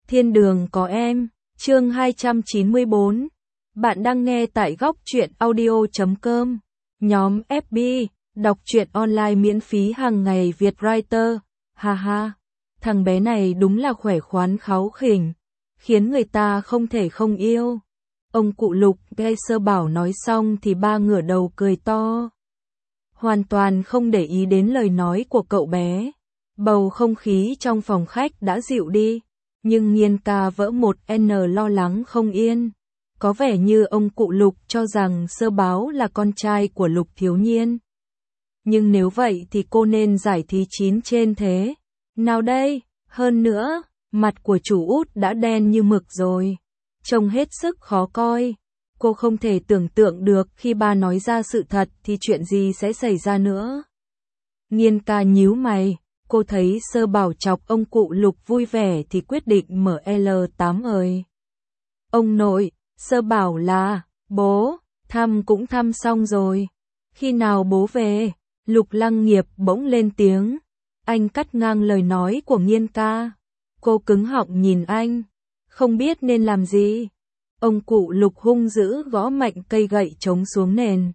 Thiên đường có em, chương 294. Bạn đang nghe tại góc truyện audio.com. Nhóm FB, đọc truyện online miễn phí hàng ngày Việt Writer. Ha ha, thằng bé này đúng là khỏe khoắn kháu khỉnh, khiến người ta không thể không yêu. Ông cụ Lục nghe Sơ Bảo nói xong thì ba ngửa đầu cười to. Hoàn toàn không để ý đến lời nói của cậu bé. Bầu không khí trong phòng khách đã dịu đi, nhưng Nghiên ca vỡ một n lo lắng không yên. Có vẻ như ông cụ Lục cho rằng Sơ Báo là con trai của Lục Thiếu Nhiên. Nhưng nếu vậy thì cô nên giải thí 9 trên thế. Nào đây, hơn nữa, mặt của chủ út đã đen như mực rồi. Trông hết sức khó coi. Cô không thể tưởng tượng được khi ba nói ra sự thật thì chuyện gì sẽ xảy ra nữa. Nghiên ca nhíu mày. Cô thấy Sơ Bảo chọc ông cụ Lục vui vẻ thì quyết định mở L8 ơi. Ông nội, Sơ Bảo là, bố, thăm cũng thăm xong rồi. Khi nào bố về? Lục Lăng Nghiệp bỗng lên tiếng. Anh cắt ngang lời nói của Nghiên ca. Cô cứng họng nhìn anh, không biết nên làm gì. Ông cụ Lục hung dữ gõ mạnh cây gậy trống xuống nền.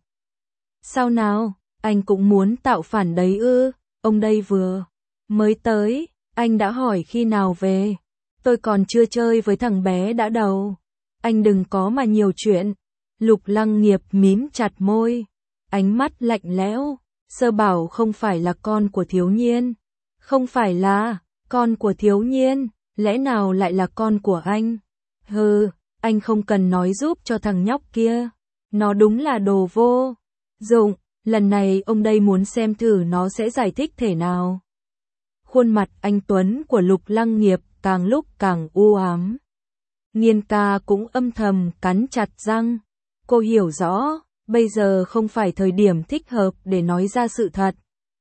Sao nào, anh cũng muốn tạo phản đấy ư? Ông đây vừa mới tới, anh đã hỏi khi nào về. Tôi còn chưa chơi với thằng bé đã đầu. Anh đừng có mà nhiều chuyện. Lục Lăng Nghiệp mím chặt môi, ánh mắt lạnh lẽo. Sơ Bảo không phải là con của Thiếu Nhiên. Không phải là con của Thiếu Nhiên, lẽ nào lại là con của anh? Hừ, anh không cần nói giúp cho thằng nhóc kia. Nó đúng là đồ vô dụng, lần này ông đây muốn xem thử nó sẽ giải thích thế nào. Khuôn mặt anh tuấn của Lục Lăng Nghiệp càng lúc càng u ám. Nghiên ca cũng âm thầm cắn chặt răng. Cô hiểu rõ, bây giờ không phải thời điểm thích hợp để nói ra sự thật.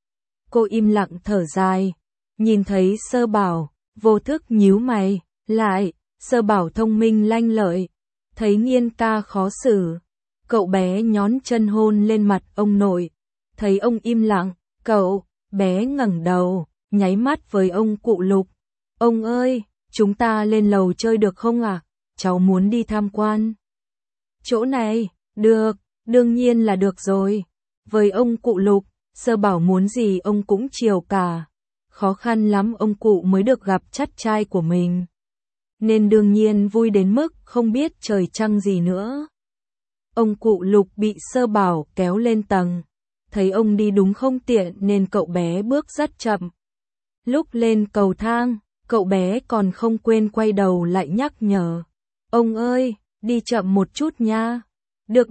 Cô im lặng thở dài, nhìn thấy Sơ Bảo, vô thức nhíu mày, lại, Sơ Bảo thông minh lanh lợi, thấy Nghiên ca khó xử. Cậu bé nhón chân hôn lên mặt ông nội, thấy ông im lặng, cậu bé ngẩng đầu, nháy mắt với ông cụ Lục. Ông ơi, chúng ta lên lầu chơi được không ạ? Cháu muốn đi tham quan. Chỗ này, được, đương nhiên là được rồi. Với ông cụ Lục, Sơ Bảo muốn gì ông cũng chiều cả. Khó khăn lắm ông cụ mới được gặp chắt trai của mình. Nên đương nhiên vui đến mức không biết trời trăng gì nữa. Ông cụ Lục bị Sơ Bảo kéo lên tầng. Thấy ông đi đúng không tiện nên cậu bé bước rất chậm. Lúc lên cầu thang, cậu bé còn không quên quay đầu lại nhắc nhở. Ông ơi, đi chậm một chút nha. Được,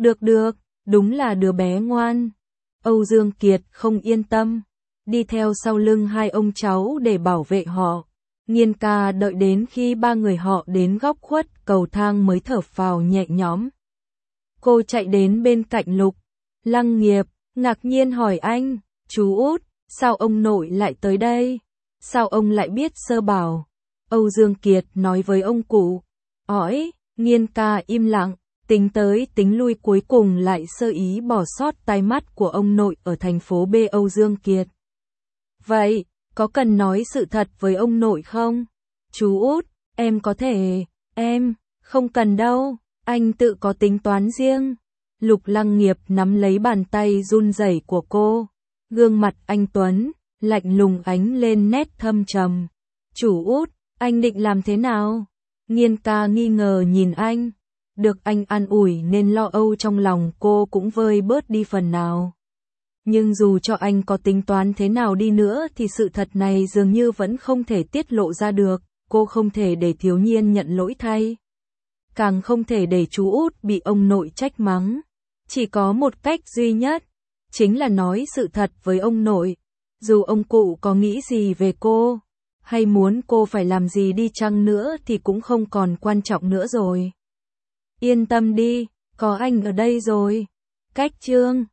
đúng là đứa bé ngoan. Âu Dương Kiệt không yên tâm, đi theo sau lưng hai ông cháu để bảo vệ họ. Nghiên ca đợi đến khi ba người họ đến góc khuất cầu thang mới thở phào nhẹ nhõm. Cô chạy đến bên cạnh Lục Lăng Nghiệp, ngạc nhiên hỏi anh, chú út, sao ông nội lại tới đây? Sao ông lại biết Sơ Bảo? Âu Dương Kiệt nói với ông cụ. Nghiên ca im lặng, tính tới tính lui cuối cùng lại sơ ý bỏ sót tai mắt của ông nội ở thành phố B. Âu Dương Kiệt. Vậy, có cần nói sự thật với ông nội không? Chú út, em có thể, em, không cần đâu, anh tự có tính toán riêng. Lục Lăng Nghiệp nắm lấy bàn tay run rẩy của cô, gương mặt anh tuấn lạnh lùng ánh lên nét thâm trầm. Chủ út, anh định làm thế nào? Nghiên ca nghi ngờ nhìn anh. Được anh an ủi nên lo âu trong lòng cô cũng vơi bớt đi phần nào. Nhưng dù cho anh có tính toán thế nào đi nữa thì sự thật này dường như vẫn không thể tiết lộ ra được. Cô không thể để Thiếu Nhiên nhận lỗi thay. Càng không thể để chú út bị ông nội trách mắng. Chỉ có một cách duy nhất, chính là nói sự thật với ông nội. Dù ông cụ có nghĩ gì về cô, hay muốn cô phải làm gì đi chăng nữa thì cũng không còn quan trọng nữa rồi. Yên tâm đi, có anh ở đây rồi. Cách chương